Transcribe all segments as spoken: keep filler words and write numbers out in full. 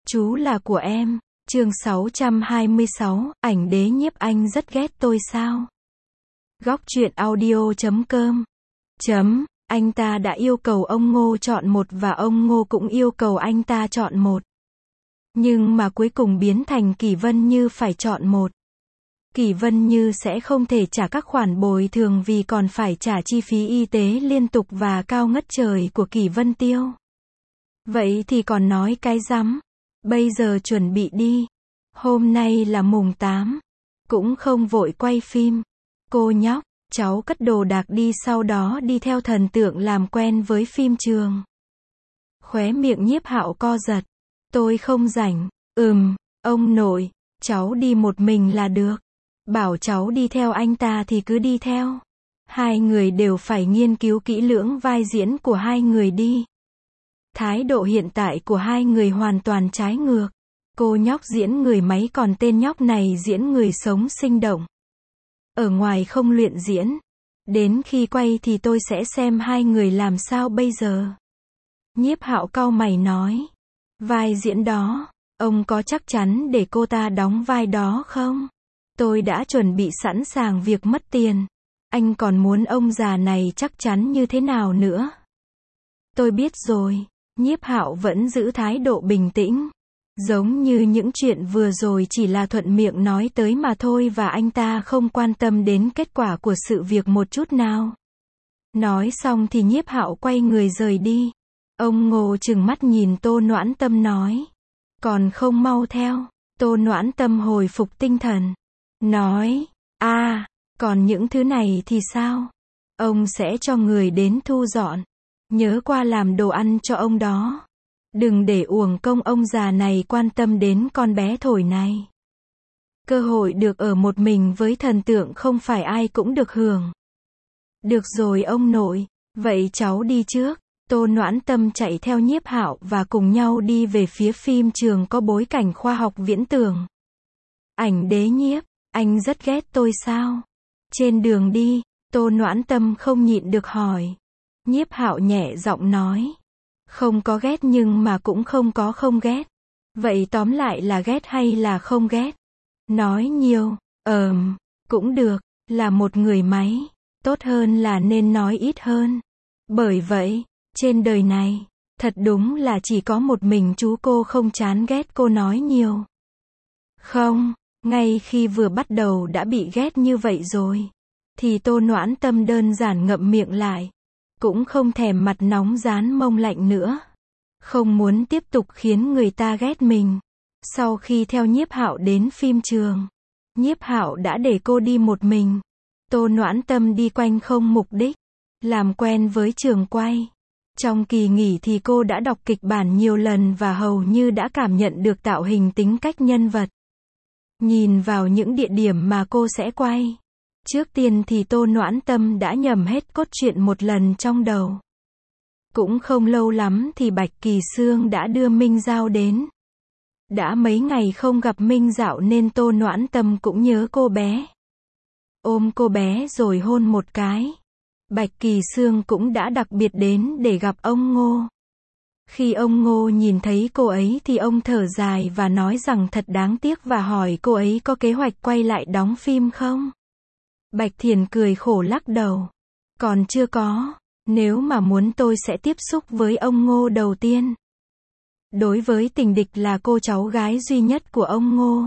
Chú là của em. Chương sáu trăm hai mươi sáu, ảnh đế nhiếp anh rất ghét tôi sao? Góc truyện audio chấm com. Chấm, anh ta đã yêu cầu ông Ngô chọn một và ông Ngô cũng yêu cầu anh ta chọn một. Nhưng mà cuối cùng biến thành Kỷ Vân Như phải chọn một. Kỷ Vân Như sẽ không thể trả các khoản bồi thường vì còn phải trả chi phí y tế liên tục và cao ngất trời của Kỷ Vân Tiêu. Vậy thì còn nói cái rắm. Bây giờ chuẩn bị đi. Hôm nay là mùng tám. Cũng không vội quay phim. Cô nhóc, cháu cất đồ đạc đi sau đó đi theo thần tượng làm quen với phim trường. Khóe miệng Nhiếp Hạo co giật. Tôi không rảnh. Ừm, ông nội, cháu đi một mình là được. Bảo cháu đi theo anh ta thì cứ đi theo. Hai người đều phải nghiên cứu kỹ lưỡng vai diễn của hai người đi. Thái độ hiện tại của hai người hoàn toàn trái ngược. Cô nhóc diễn người máy còn tên nhóc này diễn người sống sinh động. Ở ngoài không luyện diễn. Đến khi quay thì tôi sẽ xem hai người làm sao bây giờ. Nhiếp Hạo cau mày nói. Vai diễn đó, ông có chắc chắn để cô ta đóng vai đó không? Tôi đã chuẩn bị sẵn sàng việc mất tiền. Anh còn muốn ông già này chắc chắn như thế nào nữa? Tôi biết rồi. Nhiếp Hạo vẫn giữ thái độ bình tĩnh. Giống như những chuyện vừa rồi chỉ là thuận miệng nói tới mà thôi và anh ta không quan tâm đến kết quả của sự việc một chút nào. Nói xong thì Nhiếp Hạo quay người rời đi. Ông Ngô trừng mắt nhìn Tô Noãn Tâm nói. Còn không mau theo. Tô Noãn Tâm hồi phục tinh thần. Nói, a, à, còn những thứ này thì sao? Ông sẽ cho người đến thu dọn. Nhớ qua làm đồ ăn cho ông đó. Đừng để uổng công ông già này quan tâm đến con bé thổi này. Cơ hội được ở một mình với thần tượng không phải ai cũng được hưởng. Được rồi ông nội, vậy cháu đi trước. Tô Noãn Tâm chạy theo Nhiếp Hạo và cùng nhau đi về phía phim trường có bối cảnh khoa học viễn tưởng. Ảnh đế Nhiếp, anh rất ghét tôi sao? Trên đường đi, Tô Noãn Tâm không nhịn được hỏi. Nhiếp Hạo nhẹ giọng nói. Không có ghét nhưng mà cũng không có không ghét. Vậy tóm lại là ghét hay là không ghét? Nói nhiều, ờm, cũng được, là một người máy. Tốt hơn là nên nói ít hơn. Bởi vậy, trên đời này, thật đúng là chỉ có một mình chú cô không chán ghét cô nói nhiều. Không, ngay khi vừa bắt đầu đã bị ghét như vậy rồi. Thì Tô Noãn Tâm đơn giản ngậm miệng lại. Cũng không thèm mặt nóng rán mông lạnh nữa. Không muốn tiếp tục khiến người ta ghét mình. Sau khi theo Nhiếp Hạo đến phim trường, Nhiếp Hạo đã để cô đi một mình. Tô Noãn Tâm đi quanh không mục đích. Làm quen với trường quay. Trong kỳ nghỉ thì cô đã đọc kịch bản nhiều lần và hầu như đã cảm nhận được tạo hình tính cách nhân vật. Nhìn vào những địa điểm mà cô sẽ quay. Trước tiên thì Tô Noãn Tâm đã nhẩm hết cốt truyện một lần trong đầu. Cũng không lâu lắm thì Bạch Kỳ Sương đã đưa Minh Giao đến. Đã mấy ngày không gặp Minh Dạo nên Tô Noãn Tâm cũng nhớ cô bé. Ôm cô bé rồi hôn một cái. Bạch Kỳ Sương cũng đã đặc biệt đến để gặp ông Ngô. Khi ông Ngô nhìn thấy cô ấy thì ông thở dài và nói rằng thật đáng tiếc và hỏi cô ấy có kế hoạch quay lại đóng phim không? Bạch Thiền cười khổ lắc đầu. Còn chưa có, nếu mà muốn tôi sẽ tiếp xúc với ông Ngô đầu tiên. Đối với tình địch là cô cháu gái duy nhất của ông Ngô.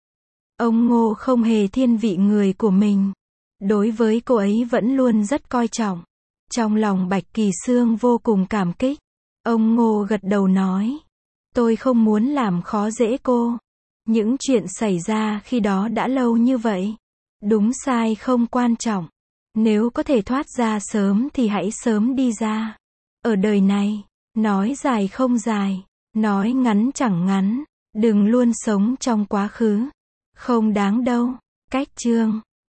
Ông Ngô không hề thiên vị người của mình. Đối với cô ấy vẫn luôn rất coi trọng. Trong lòng Bạch Kỳ Sương vô cùng cảm kích. Ông Ngô gật đầu nói. Tôi không muốn làm khó dễ cô. Những chuyện xảy ra khi đó đã lâu như vậy. Đúng sai không quan trọng. Nếu có thể thoát ra sớm thì hãy sớm đi ra. Ở đời này, nói dài không dài, nói ngắn chẳng ngắn. Đừng luôn sống trong quá khứ. Không đáng đâu. Cách chương